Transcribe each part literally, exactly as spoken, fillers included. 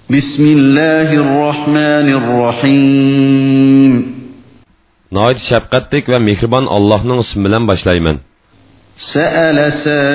Bismillahirrahmanirrahim. Nəhayət şəfqətlik və mehriban Allah'ın ismi bilan başlayman. Sa'ala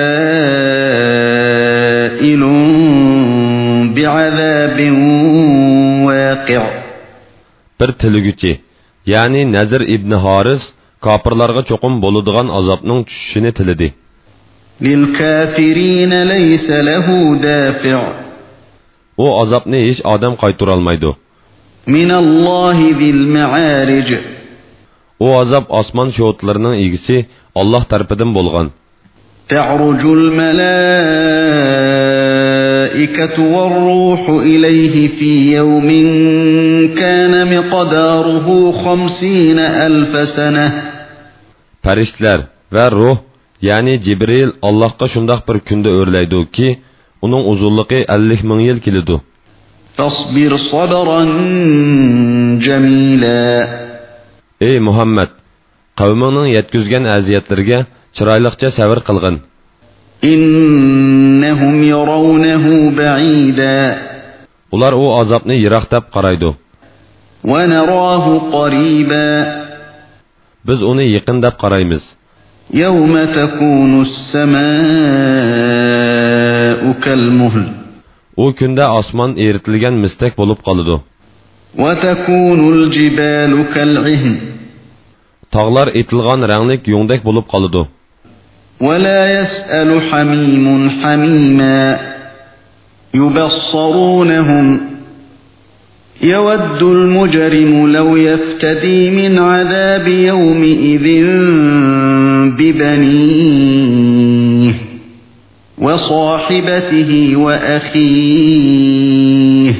sa'ilun bi'azabin waqi'. Bir tilgüçi, yani Nazir ibn Haris, kafirlarga çoqum boludigan azabning tushishini tilidi. Lil kafirin laysa lahu dafi'. O azabni hech odam qaytara olmaydi. Minallohi zil ma'arij. O azab osmon sho'tlarining egisi Allah tarafidan bo'lgan. Ta'rujul malaikatu war-ruhu ilayhi fi yawmin kana miqdaruhu khamsina alf sana. Farishtalar va ruh, yani Jibril Allohga shundoq bir kunda o'rlaydi ki, uning uzunluğu ellik ming yil keladi. Fasbir sabran jamila. Ey Muhammed, qavmingning yetkizgan aziyatlarga chiroyliqcha sabr qilgin. Innahum yarawnahu ba'ida. Ular o azobni yiroq deb qaraydi. Wa narahu qariba. Biz uni yaqin deb qaraymiz. Yawma takunu as-samaa'u kal-muhl. O kunda osmon eritilgan mistak bo'lib qoladi. Wa takunu al-jibalu kal-'ihn. Tog'lar etilgan ranglik yongdek bo'lib qoladi. Wa la yas'alu hamimun hamima. Yubassarunhum. يود المجرم لو يفتدي من عذاب يومئذ ببنيه وصاحبته وأخيه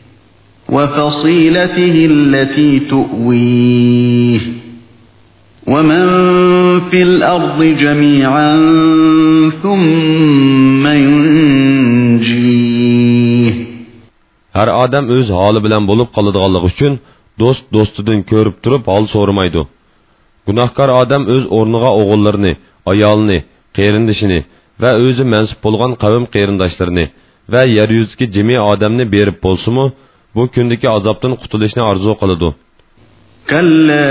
وفصيلته التي تؤويه ومن في الأرض جميعا ثم ينجيه. Her adam öz hali bilen bulup kalıdığanlık için dost dostudan körüp durup hal sormaydı. Günahkar adam öz ornuğa oğullarını, ayalını, qeyrindişini ve özü mensup bolgan kavim qeyrindaşlarını ve yeryüzüdeki cemi adamını berip bolsumu bu kündeki azaptan kutuluşunu arzu kılıdı. Kalla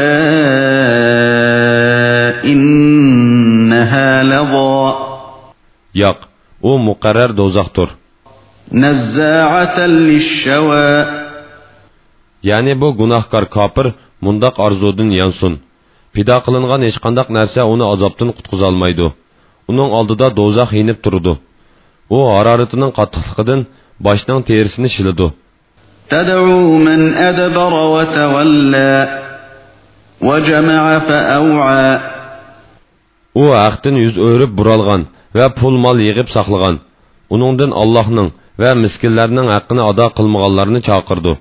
innaha lava. Yok, o mukarrer dozaktır. Nazza'atan lish-shawa. Yani bu günahkar kafir mundaq arzudun yansın. Pida qılınğan hech qandaq narsa onu azapdan qutquza almaydı. Onun aldıda dozaq yenib turdu. O hararatining qattiqligidan boshning terisini shilidi. Tad'u man adbara wa tawalla wa jama'a fa'aw'a. O haqdan yuz o'rib buralgan va pul mol yig'ib saqlagan. Uningdan Allohning ve miskinlerinin hakkını ada kılmağanlarını çağırdı.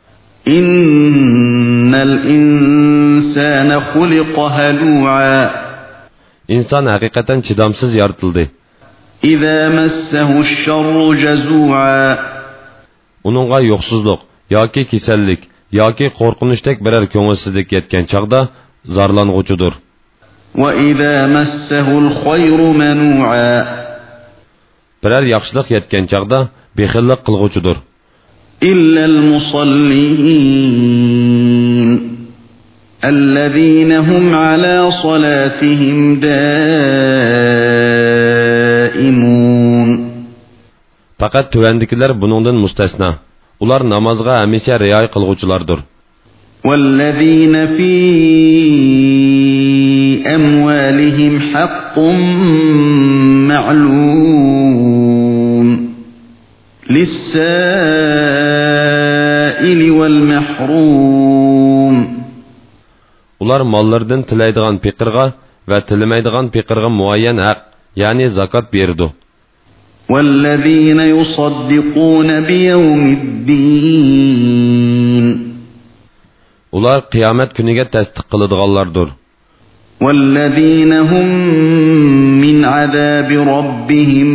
İnnel insane khuliqa halu'a. İnsan hakikaten çidamsız yaratıldı. İza massahu'ş-şerru jazu'a. Onunğa yoksuzluk, yoki kesellik, yoki korkunçtek birer köngülsizlik yetken çağda zarlanğucudur. Ve iza massahu'l-khayru manu'a. Birer yaxşılık yetken çağda bexillik qılğucudur. İllal musallin ellezina hum ala salatihim daimun. Fakat tövendikiler bunundan mustasna. Ular namazga hamisha riyoya qilg'uvchilardir. Vellezina fi amwalihim haqqun ma'lum. Lis-sa'ili vel-mahrum. Ular mallardan tilaydigan piqirga ve tilamaydigan piqirga muayyan haq, yani zakat berdi. وَالَّذِينَ يُصَدِّقُونَ بِيَوْمِ الدِّينِ. Ular kıyamet günüge tasdiq qiladiganlardır. وَالَّذِينَ هُمْ مِنْ عَذَابِ رَبِّهِمْ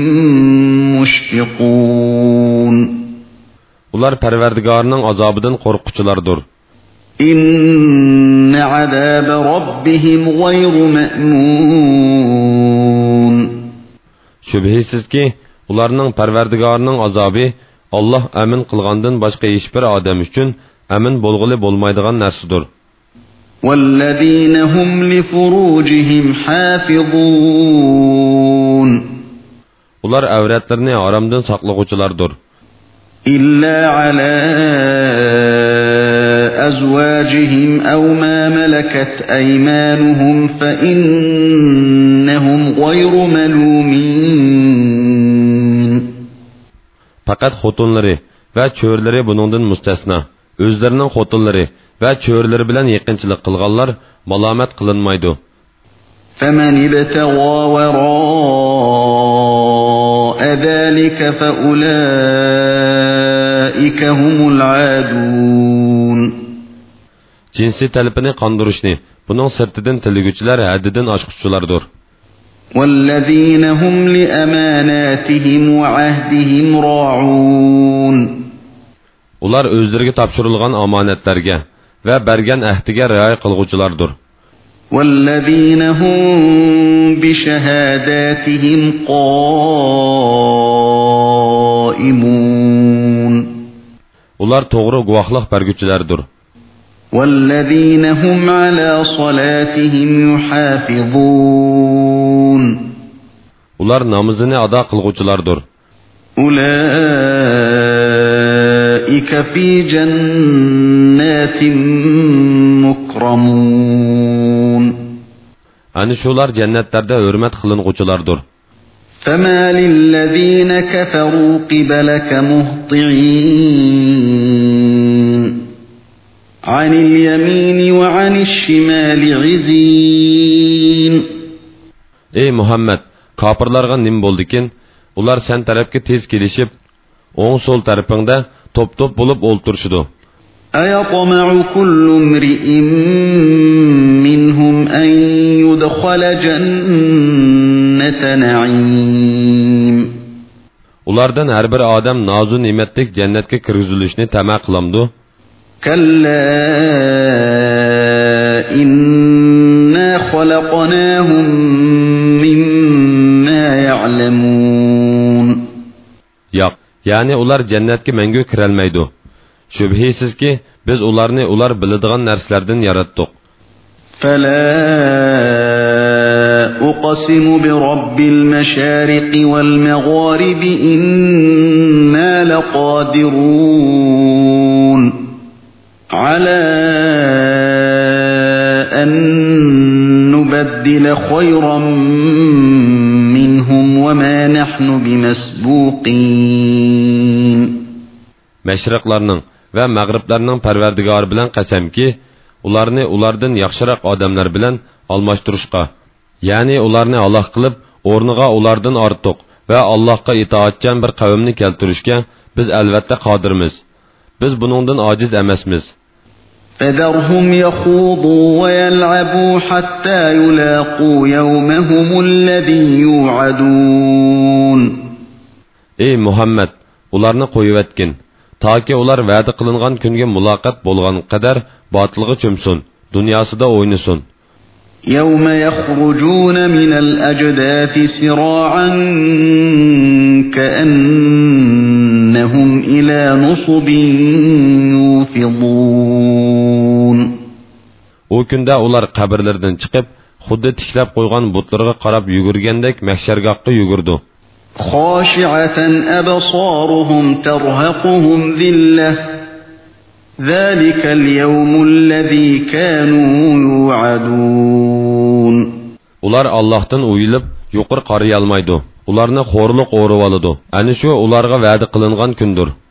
مُشْفِقُونَ. Ular Perverdigarının azabından qorquculardır. إِنَّ عَذَابَ رَبِّهِمْ غَيْرُ مَأْمُونٍ. Şübhisiz ki, ularning Perverdigarının azabı Allah əmin qılğandan başqa heç bir adam üçün əmin bolğulu bolmaydigan narsadır. وَالَّذِينَ هُمْ لِفُرُوجِهِمْ حَافِظُونَ Ular əvrətlərini haramdan saqlığıcılardır. إِلَّا عَلَى أَزْوَاجِهِمْ أَوْ مَا مَلَكَتْ أَيْمَانُهُمْ فَإِنَّهُمْ غَيْرُ مَلُومِينَ Faqat xotunları və çörləri bunundan müstəsna. Özlərinin xotunları və çörləri bilan yaqinchilik qilganlar malomat qilinmaydi. فَمَنِ ابْتَغَى وَرَاءَ ذَلِكَ فَأُولَئِكَ هُمُ الْعَادُونَ Cinsi talabini qandırışni, bunun sirtidan tilgüçülər həddidən aşqıçılardır. وَالَّذِينَ هُمْ لِأَمَانَاتِهِمْ وَعَهْدِهِمْ رَاعُونَ Ular özlərə tapşırılğan amanətlərə və bərgən əhdiga riayət qılğuculardır. وَالَّذِينَ هُمْ بِشَهَادَاتِهِمْ قَائِمُونَ Ular doğru guvaqlıq bərgüçülərdir. وَالَّذِينَ هُمْ عَلَى صَلَاتِهِمْ يُحَافِظُونَ Ular namazını ada qılğuculardır. أُولَئِكَ فِي جَنَّاتٍ مُكْرَمُونَ Ani şular cənnətlərdə hörmət qılınğuculardır. فَمَا لِلَّذِينَ كَفَرُوا قِبَلَكَ مُهْطِعِينَ عَنِ الْيَمِينِ وَعَنِ الشِّمَالِ عِزِينَ Ey Muhammed, kapırlarga nim boldikin, ular sen tarafga tez kelishib, o'ng sol tarafingda top-top bo'lib o'ltirishdi. أَيَطْمَعُ كُلُّ امْرِئٍ مِّنْهُمْ أَن يُدْخَلَ جَنَّةَ نَعِيمٍ Ulardan her bir adam nazu nimetlik cennetke kirgizilishni tama qilamdu. كَلَّا إِنَّا خَلَقْنَاهُم مِّمَّا يَعْلَمُونَ Yo'q, ya'ni ular cennetke mengü kirolmaydi. Shubhisizki biz ularni ular biladigan narsalardan yaratdik. فَلَا أُقْسِمُ بِرَبِّ الْمَشَارِقِ وَالْمَغَارِبِ إِنَّا لَقَادِرُونَ عَلَى أَن نُبَدِّلَ خَيْرًا مِّنْهُمْ وَمَا نَحْنُ بِمَسْبُوقِينَ Məşriqlərinin və məğriblərinin pərverdigarı bilən qəsəm ki, ularni ulardan yaxşıraq adamlar bilən almashtırışqa, yani ularni Allah qılıb, orniga ulardan ortiq və Allahqa itaatçan bir qavmni keltirishga biz albatta qodirmiz. Biz buningdan ojiz emasmiz. فَذَرْهُمْ يَخُوضُوا وَيَلْعَبُوا حَتَّى يُلَاقُوا يَوْمَهُمُ الَّذِي يُوعَدُونَ Ey Muhammed, ularni qo'yivetkin. Taki ular va'da qilingan kunga muloqot bo'lgan qadar botilga cho'msin, dunyosida o'ynasin. يَوْمَ يَخْرُجُونَ مِنَ الْأَجْدَاثِ سِرَاعًا كَأَنَّهُمْ إِلَى نُصُبٍ يُوفِضُونَ O kunda ular qabrlardan chiqib, xuddi tiklab qo'ygan butlarga qarab yugurgandek mahshargohga yugurdi. خاشعة أبصارهم ترهقهم ذلة ذلك اليوم الذي كانوا يوعدون Ular Allah'tan uyilib, yuqur qarayalmaydı. Ularni xo'rliq o'rib oladi. Ani shu ularga va'da qilingan kundir.